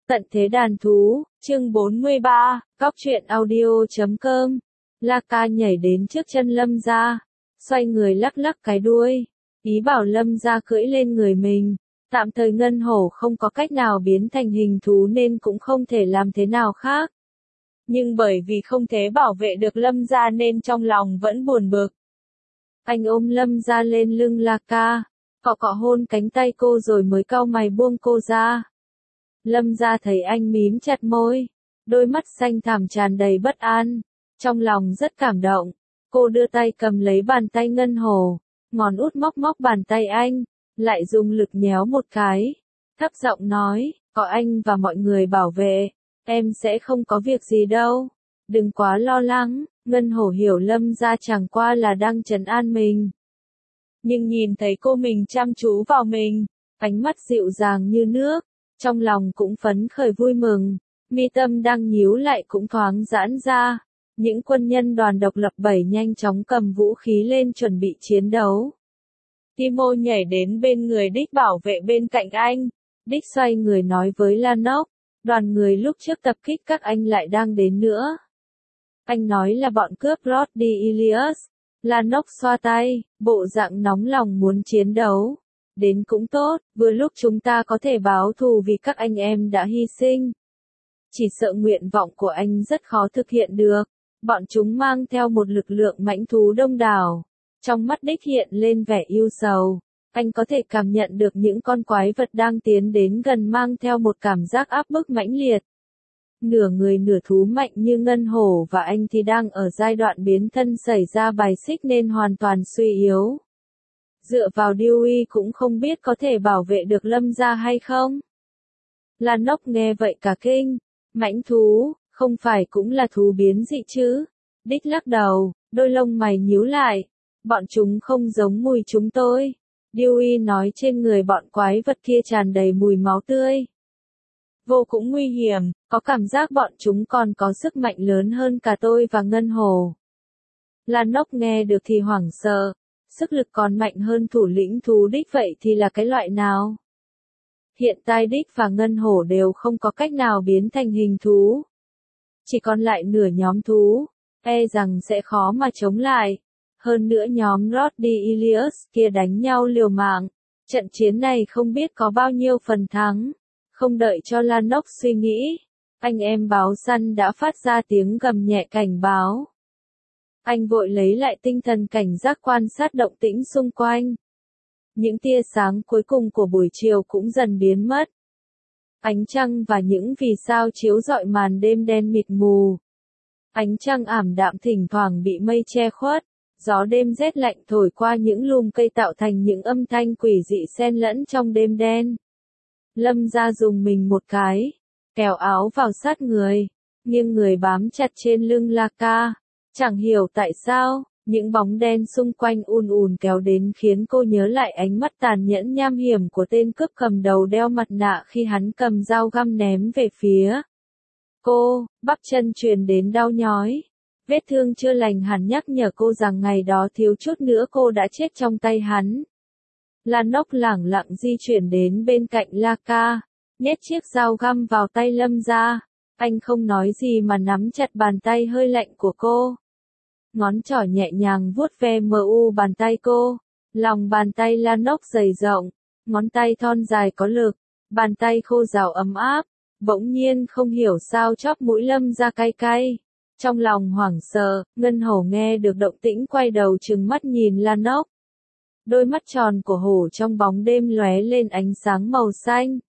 Tận thế đàn thú, chương 43, góc truyện audio.com. La Ca nhảy đến trước chân Lâm Gia, xoay người lắc lắc cái đuôi, ý bảo Lâm Gia cưỡi lên người mình. Tạm thời Ngân Hổ không có cách nào biến thành hình thú nên cũng không thể làm thế nào khác. Nhưng bởi vì không thể bảo vệ được Lâm Gia nên trong lòng vẫn buồn bực. Anh ôm Lâm Gia lên lưng La Ca, cọ cọ hôn cánh tay cô rồi mới cau mày buông cô ra. Lâm Gia thấy anh mím chặt môi, đôi mắt xanh thẳm tràn đầy bất an, trong lòng rất cảm động. Cô đưa tay cầm lấy bàn tay Ngân Hổ, ngón út móc móc bàn tay anh, lại dùng lực nhéo một cái, thấp giọng nói, có anh và mọi người bảo vệ, em sẽ không có việc gì đâu, đừng quá lo lắng. Ngân Hổ hiểu Lâm Gia chẳng qua là đang trấn an mình. Nhưng nhìn thấy cô mình chăm chú vào mình, ánh mắt dịu dàng như nước, trong lòng cũng phấn khởi vui mừng, mi tâm đang nhíu lại cũng thoáng giãn ra. Những quân nhân đoàn độc lập 7 nhanh chóng cầm vũ khí lên chuẩn bị chiến đấu. Timo nhảy đến bên người Đích bảo vệ bên cạnh anh. Đích xoay người nói với Lanok, đoàn người lúc trước tập kích các anh lại đang đến nữa. Anh nói là bọn cướp Roddy Ilias. Lanok xoa tay, bộ dạng nóng lòng muốn chiến đấu. Đến cũng tốt, vừa lúc chúng ta có thể báo thù vì các anh em đã hy sinh. Chỉ sợ nguyện vọng của anh rất khó thực hiện được. Bọn chúng mang theo một lực lượng mãnh thú đông đảo. Trong mắt Đích hiện lên vẻ yêu sầu. Anh có thể cảm nhận được những con quái vật đang tiến đến gần mang theo một cảm giác áp bức mãnh liệt. Nửa người nửa thú mạnh như Ngân Hổ và anh thì đang ở giai đoạn biến thân xảy ra bài xích nên hoàn toàn suy yếu. Dựa vào Dewey cũng không biết có thể bảo vệ được Lâm Gia hay không. Lanok nghe vậy cả kinh. Mãnh thú, không phải cũng là thú biến dị chứ? Đích lắc đầu, đôi lông mày nhíu lại. Bọn chúng không giống mùi chúng tôi. Dewey nói trên người bọn quái vật kia tràn đầy mùi máu tươi. Vô cùng nguy hiểm, có cảm giác bọn chúng còn có sức mạnh lớn hơn cả tôi và Ngân Hổ. Lanok nghe được thì hoảng sợ. Sức lực còn mạnh hơn thủ lĩnh thú Đích vậy thì là cái loại nào? Hiện tại Đích và Ngân Hổ đều không có cách nào biến thành hình thú. Chỉ còn lại nửa nhóm thú, e rằng sẽ khó mà chống lại. Hơn nữa nhóm Roddy Ilias kia đánh nhau liều mạng. Trận chiến này không biết có bao nhiêu phần thắng. Không đợi cho Lanok suy nghĩ, anh em báo săn đã phát ra tiếng gầm nhẹ cảnh báo. Anh vội lấy lại tinh thần cảnh giác quan sát động tĩnh xung quanh. Những tia sáng cuối cùng của buổi chiều cũng dần biến mất. Ánh trăng và những vì sao chiếu rọi màn đêm đen mịt mù. Ánh trăng ảm đạm thỉnh thoảng bị mây che khuất, gió đêm rét lạnh thổi qua những lùm cây tạo thành những âm thanh quỷ dị xen lẫn trong đêm đen. Lâm Gia dùng mình một cái, kéo áo vào sát người, nghiêng người bám chặt trên lưng La Ca. Chẳng hiểu tại sao, những bóng đen xung quanh ùn ùn kéo đến khiến cô nhớ lại ánh mắt tàn nhẫn nham hiểm của tên cướp cầm đầu đeo mặt nạ khi hắn cầm dao găm ném về phía cô. Bắp chân truyền đến đau nhói. Vết thương chưa lành hẳn nhắc nhở cô rằng ngày đó thiếu chút nữa cô đã chết trong tay hắn. Lanok lẳng lặng di chuyển đến bên cạnh La Ca, nhét chiếc dao găm vào tay Lâm Gia. Anh không nói gì mà nắm chặt bàn tay hơi lạnh của cô. Ngón trỏ nhẹ nhàng vuốt ve bàn tay cô. Lòng bàn tay Lanok dày rộng, ngón tay thon dài có lực, bàn tay khô ráo ấm áp. Bỗng nhiên không hiểu sao chóp mũi Lâm Gia cay cay. Trong lòng hoảng sợ, Ngân Hổ nghe được động tĩnh quay đầu trừng mắt nhìn Lanok. Đôi mắt tròn của hổ trong bóng đêm lóe lên ánh sáng màu xanh.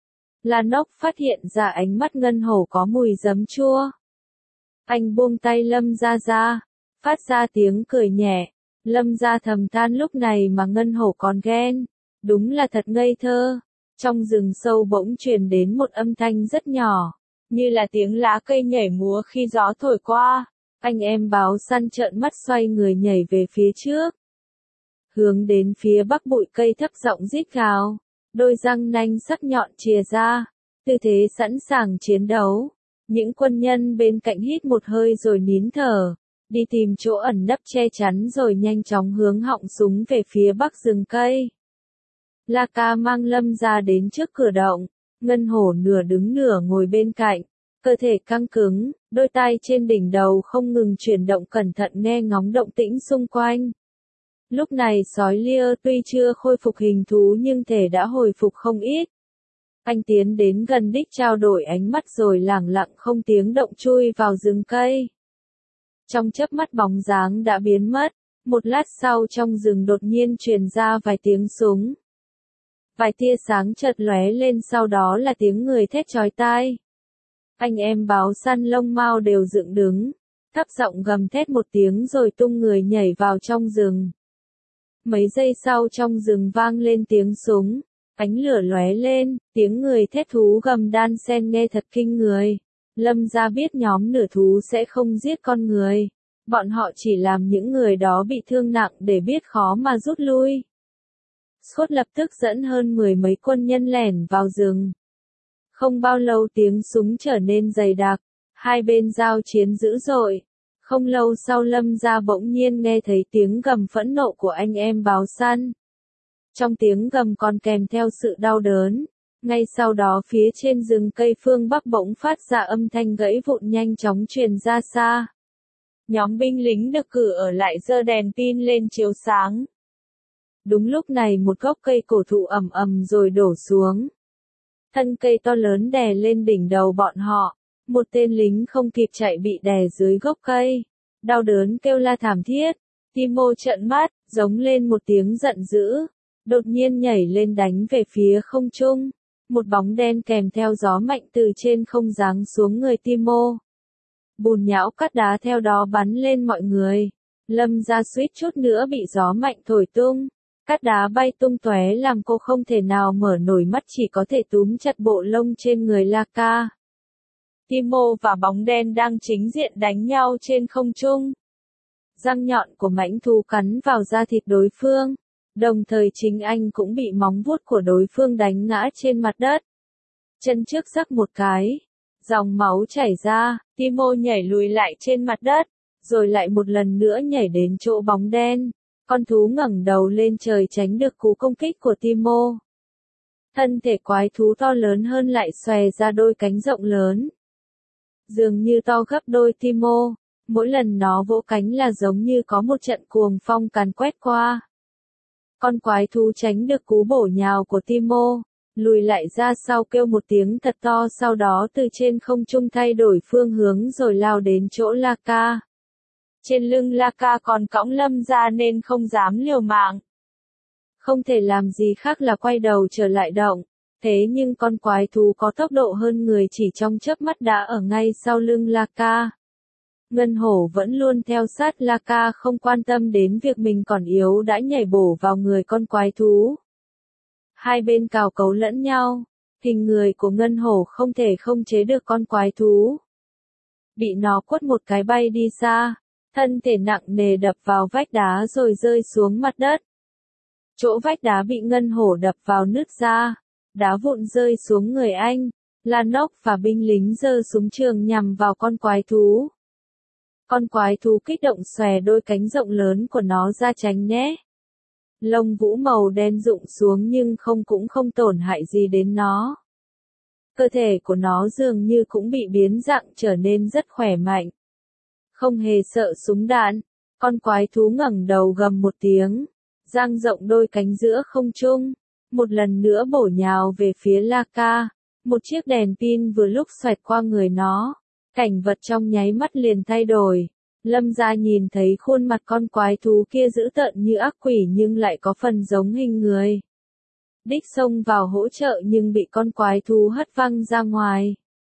Lanok phát hiện ra ánh mắt Ngân Hổ có mùi giấm chua. Anh buông tay Lâm Gia ra, phát ra tiếng cười nhẹ. Lâm Gia thầm than lúc này mà Ngân Hổ còn ghen. Đúng là thật ngây thơ. Trong rừng sâu bỗng truyền đến một âm thanh rất nhỏ, như là tiếng lá cây nhảy múa khi gió thổi qua. Anh em báo săn trợn mắt xoay người nhảy về phía trước. Hướng đến phía bắc bụi cây thấp giọng rít gào, đôi răng nanh sắc nhọn chìa ra, tư thế sẵn sàng chiến đấu. Những quân nhân bên cạnh hít một hơi rồi nín thở, đi tìm chỗ ẩn nấp che chắn rồi nhanh chóng hướng họng súng về phía bắc rừng cây. La Ca mang Lâm Gia đến trước cửa động, Ngân hổ nửa đứng nửa ngồi bên cạnh, cơ thể căng cứng, đôi tai trên đỉnh đầu không ngừng chuyển động cẩn thận nghe ngóng động tĩnh xung quanh. Lúc này sói Lia tuy chưa khôi phục hình thú nhưng thể đã hồi phục không ít. Anh tiến đến gần đích trao đổi ánh mắt rồi lẳng lặng không tiếng động chui vào rừng cây. Trong chớp mắt bóng dáng đã biến mất, một lát sau trong rừng đột nhiên truyền ra vài tiếng súng. Vài tia sáng chợt lóe lên sau đó là tiếng người thét chói tai. Anh em báo săn lông mao đều dựng đứng, thấp giọng gầm thét một tiếng rồi tung người nhảy vào trong rừng. Mấy giây sau trong rừng vang lên tiếng súng, ánh lửa lóe lên, tiếng người thét thú gầm đan xen nghe thật kinh người. Lâm gia biết nhóm nửa thú sẽ không giết con người, bọn họ chỉ làm những người đó bị thương nặng để biết khó mà rút lui. Scott lập tức dẫn hơn 10 mấy quân nhân lẻn vào rừng. Không bao lâu tiếng súng trở nên dày đặc, hai bên giao chiến dữ dội. Không lâu sau Lâm gia bỗng nhiên nghe thấy tiếng gầm phẫn nộ của anh em báo săn. Trong tiếng gầm còn kèm theo sự đau đớn. Ngay sau đó phía trên rừng cây phương Bắc bỗng phát ra âm thanh gãy vụn nhanh chóng truyền ra xa. Nhóm binh lính được cử ở lại giơ đèn pin lên chiếu sáng. Đúng lúc này một gốc cây cổ thụ ầm ầm rồi đổ xuống. Thân cây to lớn đè lên đỉnh đầu bọn họ. Một tên lính không kịp chạy bị đè dưới gốc cây. Đau đớn kêu la thảm thiết. Timo trợn mắt, giống lên một tiếng giận dữ. Đột nhiên nhảy lên đánh về phía không trung. Một bóng đen kèm theo gió mạnh từ trên không giáng xuống người Timo. Bùn nhão cát đá theo đó bắn lên mọi người. Lâm gia suýt chút nữa bị gió mạnh thổi tung. Cát đá bay tung tóe làm cô không thể nào mở nổi mắt chỉ có thể túm chặt bộ lông trên người Laka. Timo và bóng đen đang chính diện đánh nhau trên không trung. Răng nhọn của mãnh thú cắn vào da thịt đối phương. Đồng thời chính anh cũng bị móng vuốt của đối phương đánh ngã trên mặt đất. Chân trước rắc một cái. Dòng máu chảy ra, Timo nhảy lùi lại trên mặt đất. Rồi lại một lần nữa nhảy đến chỗ bóng đen. Con thú ngẩng đầu lên trời tránh được cú công kích của Timo. Thân thể quái thú to lớn hơn lại xòe ra đôi cánh rộng lớn. Dường như to gấp đôi Timo. Mỗi lần nó vỗ cánh là giống như có một trận cuồng phong càn quét qua. Con quái thú tránh được cú bổ nhào của Timo, lùi lại ra sau kêu một tiếng thật to sau đó từ trên không trung thay đổi phương hướng rồi lao đến chỗ Laka. Trên lưng Laka còn cõng Lâm gia nên không dám liều mạng. Không thể làm gì khác là quay đầu trở lại động. Thế nhưng con quái thú có tốc độ hơn người chỉ trong chớp mắt đã ở ngay sau lưng Laka. Ngân hổ vẫn luôn theo sát Laka không quan tâm đến việc mình còn yếu đã nhảy bổ vào người con quái thú. Hai bên cào cấu lẫn nhau, hình người của ngân hổ không thể không chế được con quái thú. Bị nó quất một cái bay đi xa, thân thể nặng nề đập vào vách đá rồi rơi xuống mặt đất. Chỗ vách đá bị ngân hổ đập vào nứt ra, đá vụn rơi xuống người anh, Lanok và binh lính giơ súng trường nhằm vào con quái thú. Con quái thú kích động xòe đôi cánh rộng lớn của nó ra tránh né. Lông vũ màu đen rụng xuống nhưng cũng không tổn hại gì đến nó. Cơ thể của nó dường như cũng bị biến dạng trở nên rất khỏe mạnh. Không hề sợ súng đạn, con quái thú ngẩng đầu gầm một tiếng, dang rộng đôi cánh giữa không trung, một lần nữa bổ nhào về phía Laka. Một chiếc đèn pin vừa lúc xoẹt qua người nó. Cảnh vật trong nháy mắt liền thay đổi. Lâm gia nhìn thấy khuôn mặt con quái thú kia dữ tợn như ác quỷ nhưng lại có phần giống hình người. Đích xông vào hỗ trợ nhưng bị con quái thú hất văng ra ngoài.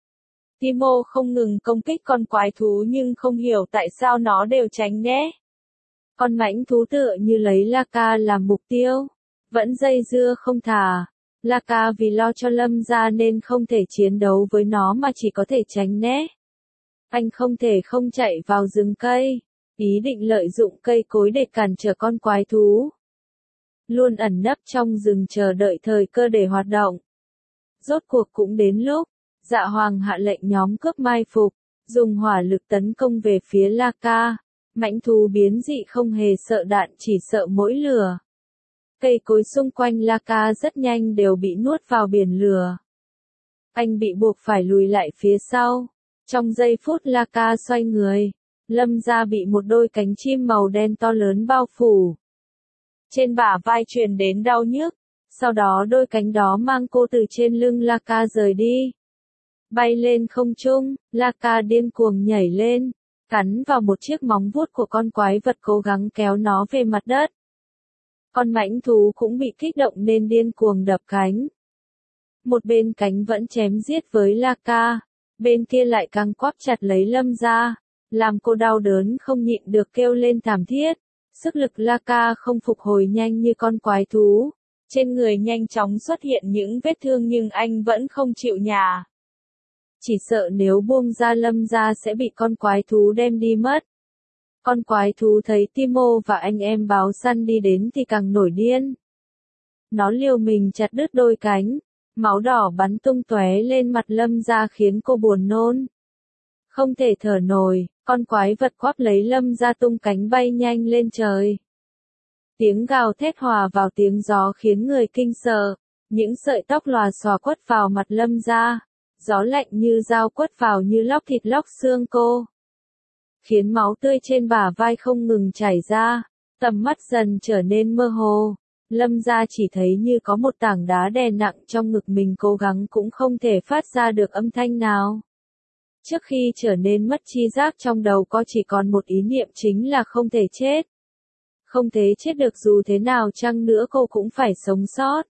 Timo không ngừng công kích con quái thú nhưng không hiểu tại sao nó đều tránh né. Con mãnh thú tựa như lấy Laka làm mục tiêu, vẫn dây dưa không thả. Laka vì lo cho Lâm gia nên không thể chiến đấu với nó mà chỉ có thể tránh né. Anh không thể không chạy vào rừng cây, ý định lợi dụng cây cối để cản trở con quái thú. Luôn ẩn nấp trong rừng chờ đợi thời cơ để hoạt động. Rốt cuộc cũng đến lúc, Dạ Hoàng hạ lệnh nhóm cướp mai phục, dùng hỏa lực tấn công về phía Laka. Mãnh thú biến dị không hề sợ đạn chỉ sợ mỗi lửa. Cây cối xung quanh Laka rất nhanh đều bị nuốt vào biển lửa. Anh bị buộc phải lùi lại phía sau. Trong giây phút La Ca xoay người, Lâm Gia bị một đôi cánh chim màu đen to lớn bao phủ. Trên bả vai truyền đến đau nhức, sau đó đôi cánh đó mang cô từ trên lưng La Ca rời đi. Bay lên không trung, La Ca điên cuồng nhảy lên, cắn vào một chiếc móng vuốt của con quái vật cố gắng kéo nó về mặt đất. Con mãnh thú cũng bị kích động nên điên cuồng đập cánh. Một bên cánh vẫn chém giết với La Ca, bên kia lại căng quắp chặt lấy Lâm Gia, làm cô đau đớn không nhịn được kêu lên thảm thiết. Sức lực La Ca không phục hồi nhanh như con quái thú. Trên người nhanh chóng xuất hiện những vết thương nhưng anh vẫn không chịu nhả. Chỉ sợ nếu buông ra Lâm Gia sẽ bị con quái thú đem đi mất. Con quái thú thấy Timo và anh em báo săn đi đến thì càng nổi điên. Nó liều mình chặt đứt đôi cánh, máu đỏ bắn tung tóe lên mặt Lâm Gia khiến cô buồn nôn. Không thể thở nổi, con quái vật quắp lấy Lâm Gia tung cánh bay nhanh lên trời. Tiếng gào thét hòa vào tiếng gió khiến người kinh sợ, những sợi tóc lòa xòa quất vào mặt Lâm Gia, gió lạnh như dao quất vào như lóc thịt lóc xương cô. Khiến máu tươi trên bả vai không ngừng chảy ra, tầm mắt dần trở nên mơ hồ. Lâm Gia chỉ thấy như có một tảng đá đè nặng trong ngực mình cố gắng cũng không thể phát ra được âm thanh nào. Trước khi trở nên mất tri giác trong đầu có chỉ còn một ý niệm chính là không thể chết. Không thể chết được dù thế nào chăng nữa cô cũng phải sống sót.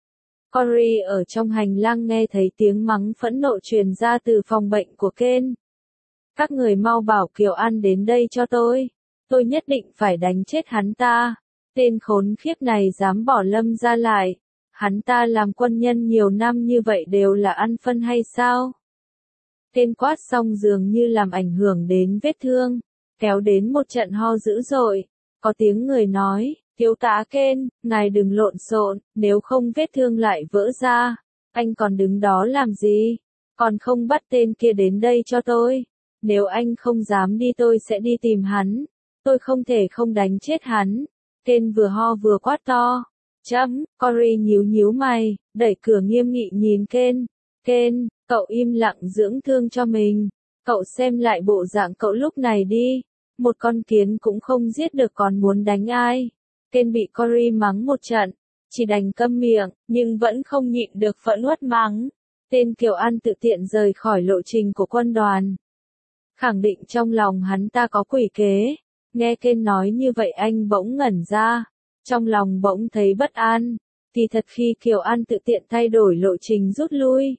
Cory ở trong hành lang nghe thấy tiếng mắng phẫn nộ truyền ra từ phòng bệnh của Ken. Các người mau bảo Kiều An đến đây cho tôi nhất định phải đánh chết hắn ta. Tên khốn khiếp này dám bỏ Lâm Gia lại. Hắn ta làm quân nhân nhiều năm như vậy đều là ăn phân hay sao? Tên quát xong dường như làm ảnh hưởng đến vết thương, kéo đến một trận ho dữ dội. Có tiếng người nói, thiếu tá Ken, ngài đừng lộn xộn, nếu không vết thương lại vỡ ra. Anh còn đứng đó làm gì? Còn không bắt tên kia đến đây cho tôi. Nếu anh không dám đi tôi sẽ đi tìm hắn. Tôi không thể không đánh chết hắn. Ken vừa ho vừa quát to. Cory nhíu mày, đẩy cửa nghiêm nghị nhìn Ken. Ken, cậu im lặng dưỡng thương cho mình. Cậu xem lại bộ dạng cậu lúc này đi. Một con kiến cũng không giết được còn muốn đánh ai. Ken bị Cory mắng một trận, chỉ đành câm miệng, nhưng vẫn không nhịn được phẫn uất mắng. Tên Kiều An tự tiện rời khỏi lộ trình của quân đoàn. Khẳng định trong lòng hắn ta có quỷ kế. Nghe Ken nói như vậy anh bỗng ngẩn ra. Trong lòng bỗng thấy bất an. Thì thật khi Kiều An tự tiện thay đổi lộ trình rút lui.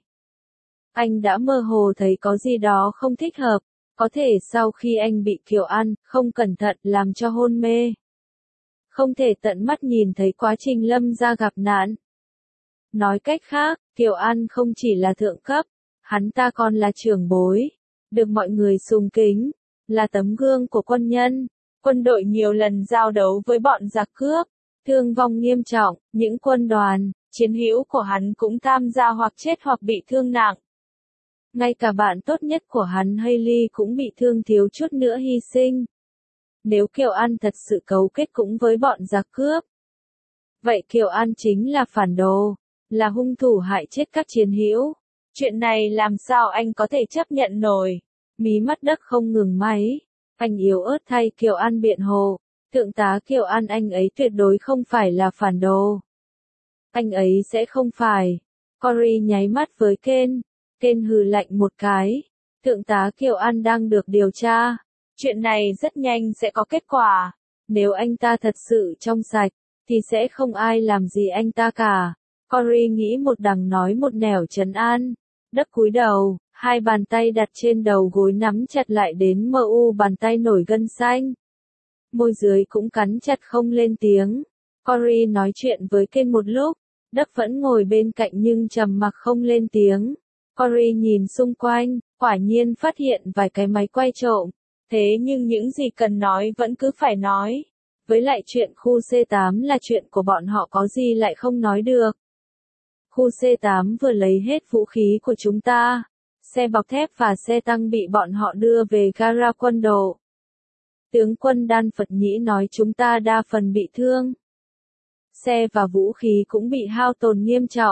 Anh đã mơ hồ thấy có gì đó không thích hợp. Có thể sau khi anh bị Kiều An không cẩn thận làm cho hôn mê. Không thể tận mắt nhìn thấy quá trình Lâm Gia gặp nạn. Nói cách khác, Kiều An không chỉ là thượng cấp, hắn ta còn là trưởng bối, được mọi người sùng kính, là tấm gương của quân nhân. Quân đội nhiều lần giao đấu với bọn giặc cướp, thương vong nghiêm trọng, những quân đoàn, chiến hữu của hắn cũng tham gia hoặc chết hoặc bị thương nặng. Ngay cả bạn tốt nhất của hắn Hailey cũng bị thương thiếu chút nữa hy sinh. Nếu Kiều An thật sự cấu kết cũng với bọn giặc cướp, vậy Kiều An chính là phản đồ, là hung thủ hại chết các chiến hữu. Chuyện này làm sao anh có thể chấp nhận nổi? Mí mắt Đất không ngừng máy. Anh yếu ớt thay Kiều An biện hộ. Thượng tá Kiều An anh ấy tuyệt đối không phải là phản đồ. Anh ấy sẽ không phải. Cory nháy mắt với Ken. Ken hừ lạnh một cái. Thượng tá Kiều An đang được điều tra. Chuyện này rất nhanh sẽ có kết quả. Nếu anh ta thật sự trong sạch, thì sẽ không ai làm gì anh ta cả. Cory nghĩ một đằng nói một nẻo trấn an. Đất cúi đầu, hai bàn tay đặt trên đầu gối nắm chặt lại đến bàn tay nổi gân xanh. Môi dưới cũng cắn chặt không lên tiếng. Cory nói chuyện với Ken một lúc. Đất vẫn ngồi bên cạnh nhưng trầm mặc không lên tiếng. Cory nhìn xung quanh, quả nhiên phát hiện vài cái máy quay trộm. Thế nhưng những gì cần nói vẫn cứ phải nói. Với lại chuyện khu C8 là chuyện của bọn họ có gì lại không nói được. Khu C8 vừa lấy hết vũ khí của chúng ta. Xe bọc thép và xe tăng bị bọn họ đưa về gara quân đội. Tướng quân Đan Phật Nhĩ nói chúng ta đa phần bị thương. Xe và vũ khí cũng bị hao tổn nghiêm trọng.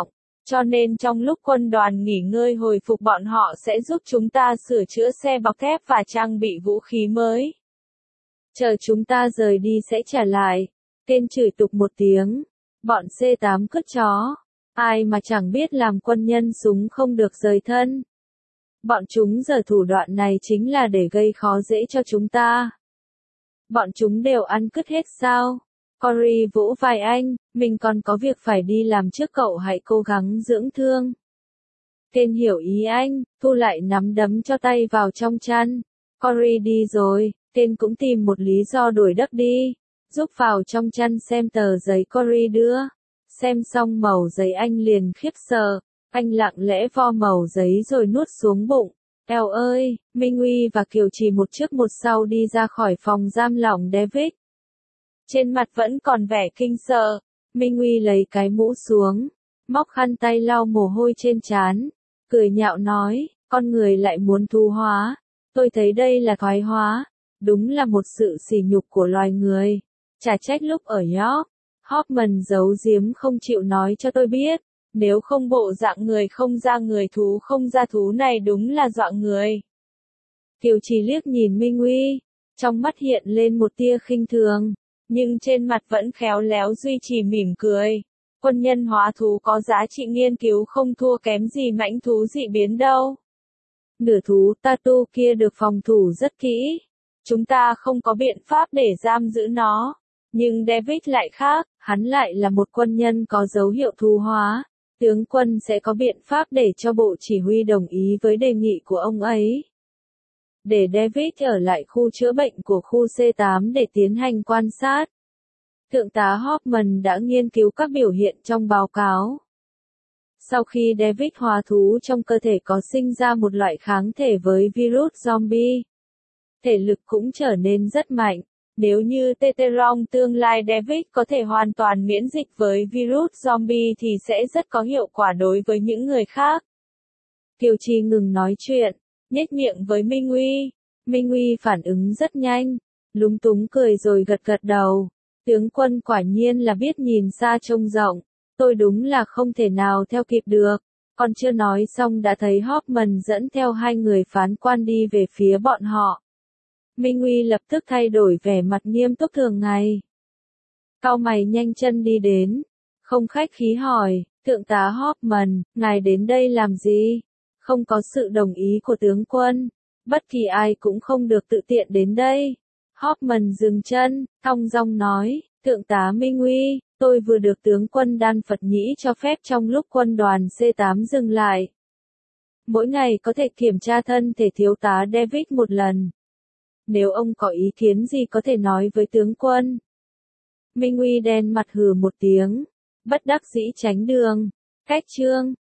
cho nên trong lúc quân đoàn nghỉ ngơi hồi phục bọn họ sẽ giúp chúng ta sửa chữa xe bọc thép và trang bị vũ khí mới. Chờ chúng ta rời đi sẽ trả lại. Tên chửi tục một tiếng. Bọn C8 cứt chó. Ai mà chẳng biết làm quân nhân súng không được rời thân. Bọn chúng giờ thủ đoạn này chính là để gây khó dễ cho chúng ta. Bọn chúng đều ăn cứt hết sao? Cory vỗ vai anh, mình còn có việc phải đi làm trước, cậu hãy cố gắng dưỡng thương. Tên hiểu ý anh, thu lại nắm đấm cho tay vào trong chăn. Cory đi rồi, tên cũng tìm một lý do đuổi Đắc đi. Giúp vào trong chăn xem tờ giấy Cory đưa. Xem xong mẩu giấy anh liền khiếp sợ. Anh lặng lẽ vo mẩu giấy rồi nuốt xuống bụng. Eo ơi, Minh Uy và Kiều Trì một trước một sau đi ra khỏi phòng giam lỏng David. Trên mặt vẫn còn vẻ kinh sợ. Minh Uy lấy cái mũ xuống, móc khăn tay lau mồ hôi trên trán, cười nhạo nói, con người lại muốn thu hóa. Tôi thấy đây là thoái hóa. Đúng là một sự sỉ nhục của loài người. Chả trách lúc ở York, Hoffman giấu giếm không chịu nói cho tôi biết. Nếu không bộ dạng người không ra người thú không ra thú này đúng là dọa người. Kiều Trì liếc nhìn Minh Uy, trong mắt hiện lên một tia khinh thường, nhưng trên mặt vẫn khéo léo duy trì mỉm cười. Quân nhân hóa thú có giá trị nghiên cứu không thua kém gì mãnh thú dị biến đâu. Nửa thú Tatu kia được phòng thủ rất kỹ. Chúng ta không có biện pháp để giam giữ nó. Nhưng David lại khác, hắn lại là một quân nhân có dấu hiệu thu hóa. Tướng quân sẽ có biện pháp để cho bộ chỉ huy đồng ý với đề nghị của ông ấy. Để David ở lại khu chữa bệnh của khu C8 để tiến hành quan sát. Thượng tá Hoffman đã nghiên cứu các biểu hiện trong báo cáo. Sau khi David hóa thú trong cơ thể có sinh ra một loại kháng thể với virus zombie. Thể lực cũng trở nên rất mạnh. Nếu như trong tương lai David có thể hoàn toàn miễn dịch với virus zombie thì sẽ rất có hiệu quả đối với những người khác. Kiều Trì ngừng nói chuyện, nhếch miệng với Minh Uy. Minh Uy phản ứng rất nhanh, lúng túng cười rồi gật gật đầu. Tướng quân quả nhiên là biết nhìn xa trông rộng. Tôi đúng là không thể nào theo kịp được. Còn chưa nói xong đã thấy Hoffman dẫn theo hai người phán quan đi về phía bọn họ. Minh Uy lập tức thay đổi vẻ mặt nghiêm túc thường ngày. Cau mày nhanh chân đi đến. Không khách khí hỏi, thượng tá Hoffman, ngài đến đây làm gì? Không có sự đồng ý của tướng quân. Bất kỳ ai cũng không được tự tiện đến đây. Hoffman dừng chân, thong dong nói, thượng tá Minh Uy, tôi vừa được tướng quân Đan Phật Nhĩ cho phép trong lúc quân đoàn C8 dừng lại. Mỗi ngày có thể kiểm tra thân thể thiếu tá David một lần. Nếu ông có ý kiến gì có thể nói với tướng quân. Minh Uy đen mặt hừ một tiếng, bất đắc dĩ tránh đường. Cách chương